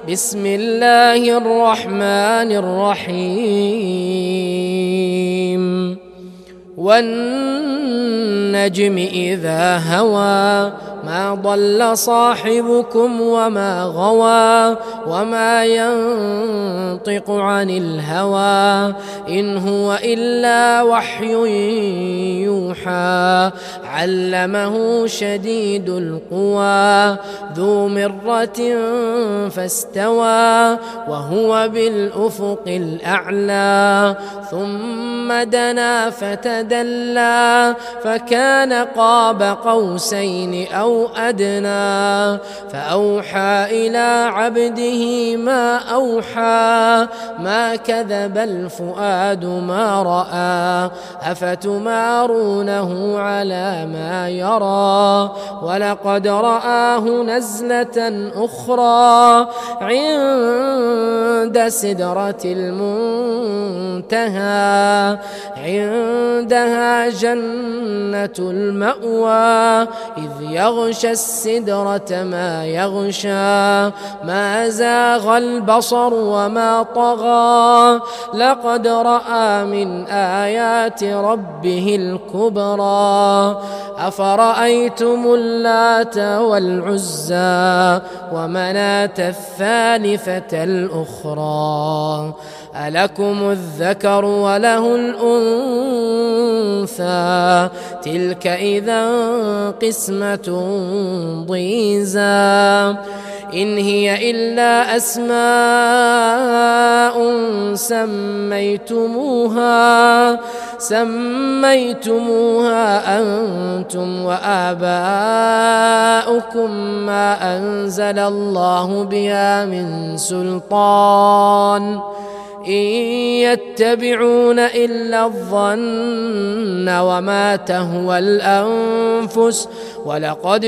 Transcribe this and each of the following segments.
بسم الله الرحمن الرحيم والنجم إذا هوى ما ضل صاحبكم وما غوى وما ينطق عن الهوى إن هو إلا وحي يوحى علمه شديد القوى ذو مرة فاستوى وهو بالأفق الأعلى ثم دنا فتدلى فكان قاب قوسين أو أدنى فأوحى إلى عبده ما أوحى ما كذب الفؤاد ما رأى أفتمارونه على ما يرى ولقد رآه نزلة أخرى عند سدرة المنتهى عندها جنة المأوى إذ يغشى السدرة ما يغشى ما زاغ البصر وما طغى لقد رأى من آيات ربه الكبرى أفرأيتم اللات والعزى ومناة الثالثة الأخرى ألكم الذكر وله الأنثى تلك إذا قسمة ضيزى إن هي إلا أسماء سميتموها أنتم وآباؤكم ما أنزل الله بها من سلطان إن يتبعون إلا الظن وما تهوى الأنفس ولقد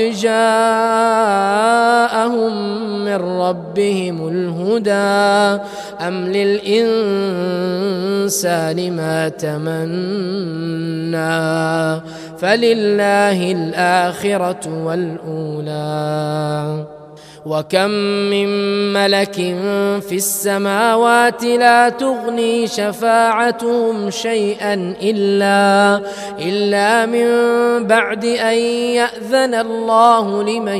جاءهم من ربهم الهدى أم للإنسان ما تمنى فلله الآخرة والأولى وكم من ملك في السماوات لا تغني شفاعتهم شيئا إلا من بعد أن يأذن الله لمن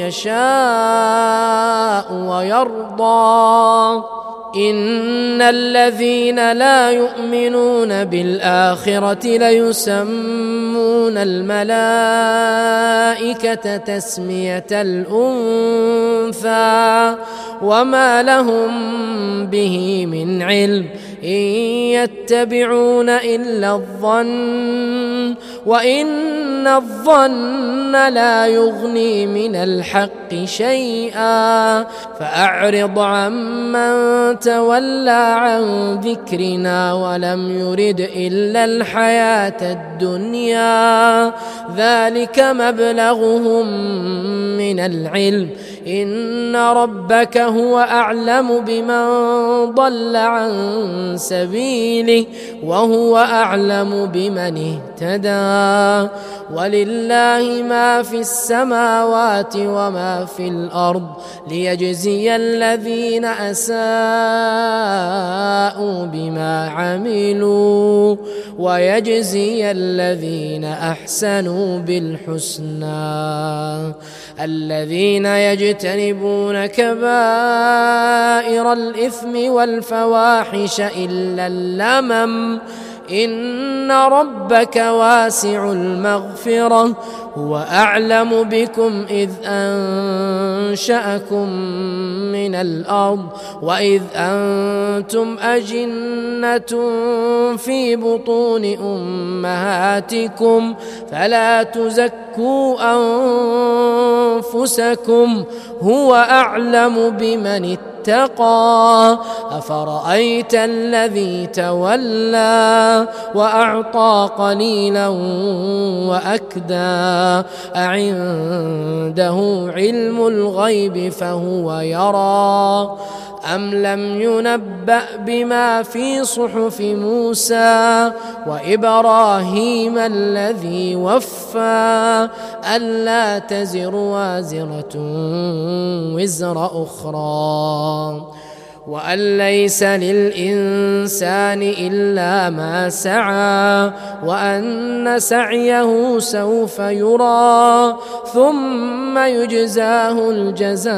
يشاء ويرضى إن الذين لا يؤمنون بالآخرة ليسمون الملائكة تسمية الأنثى وما لهم به من علم إن يتبعون إلا الظن وإن الظن لا يغني من الحق شيئا فأعرض عمن تولى عن ذكرنا ولم يرد إلا الحياة الدنيا ذلك مبلغهم من العلم إن ربك هو أعلم بمن ضل عن سبيله وهو أعلم بمن اهتدى ولله ما في السماوات وما في الأرض ليجزي الذين أساءوا بما عملوا ويجزي الذين أحسنوا بالحسنى الذين يجتنبون كبائر الإثم والفواحش إلا اللمم إن ربك واسع المغفرة هو أعلم بكم إذ أنشأكم من الأرض وإذ أنتم أجنة في بطون أمهاتكم فلا تزكوا أنفسكم هو أعلم بمن اتقى أفرأيت الذي تولى وأعطى قليلا وأكدى أعنده علم الغيب فهو يرى أم لم ينبأ بما في صحف موسى وإبراهيم الذي وفى ألا تزر وازرة وزر أخرى وأن ليس للإنسان إلا ما سعى وأن سعيه سوف يرى ثم يجزاه الجزاء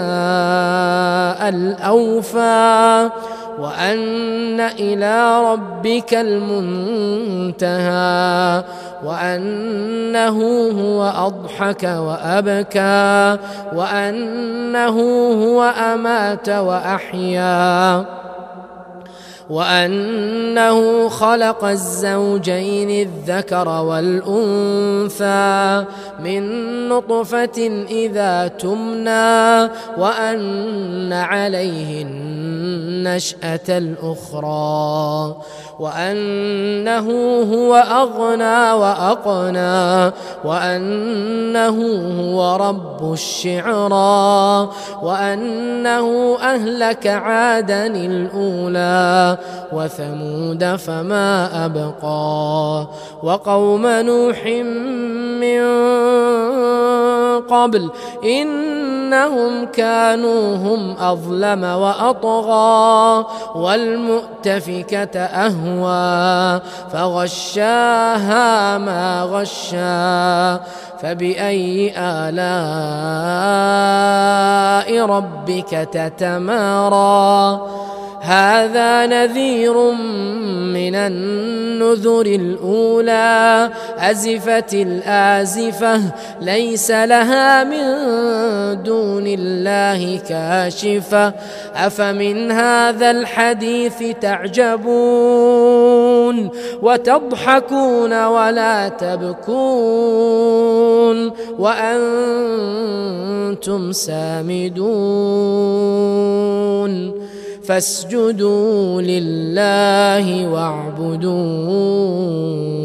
الأوفى وأن إلى ربك المنتهى وأنه هو أضحك وأبكى وأنه هو أمات وأحيا وأنه خلق الزوجين الذكر والأنثى من نطفة إذا تمنى وأن عليه النشأة الأخرى وأنه هو أغنى وأقنى وأنه هو رب الشعرى وأنه أهلك عادا الأولى وثمود فما أبقى وقوم نوح من قبل إنهم كانوا هم أظلم وأطغى والمؤتفكة أهوى فغشاها ما غشا فبأي آلاء ربك تتمارى هذا نذير من النذر الأولى أزفت الآزفة ليس لها من دون الله كاشفة أفمن هذا الحديث تعجبون وتضحكون ولا تبكون وأنتم سامدون فاسجدوا لله واعبدوا